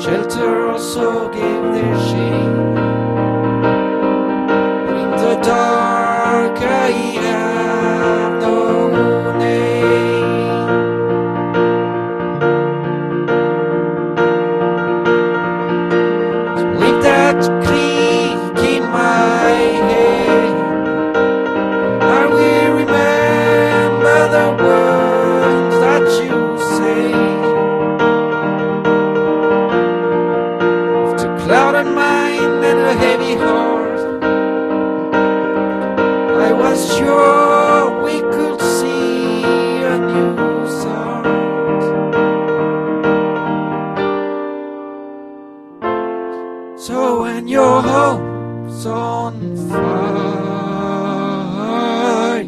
shelter also gave their shade. But in the dark I have no name. So leave that creek in my head. I will remember the words that you say. With a clouded mind and a heavy heart, I was sure we could see a new start. So when your hope's on fire,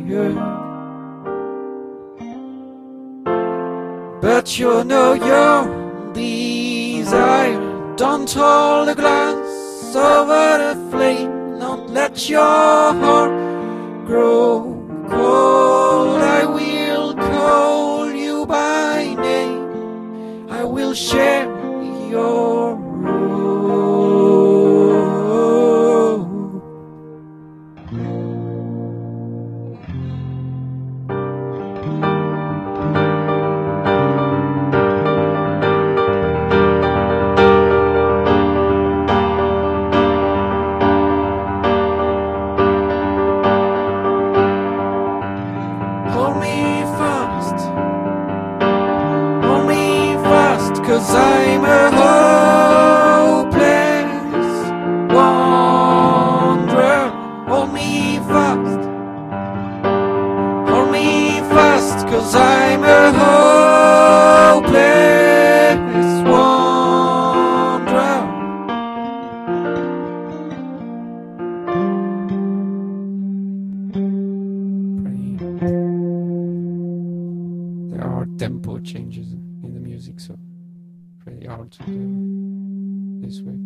but you know your desire, don't hold a glass over the flame. Don't let your heart grow cold. I will call you by name. I will share your road. Hold me fast, 'cause I'm a hopeless wanderer. Hold me fast, 'cause I'm a hopeless wanderer. There are tempo changes in the music, so pretty hard to do this way.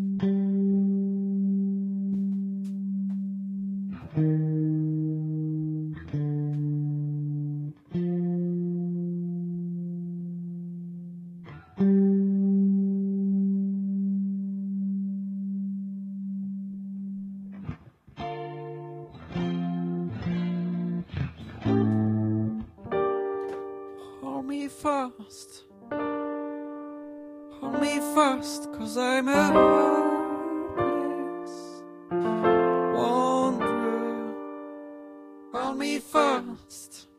Hold me fast, 'cause I'm a hopeless wanderer. Hold me fast.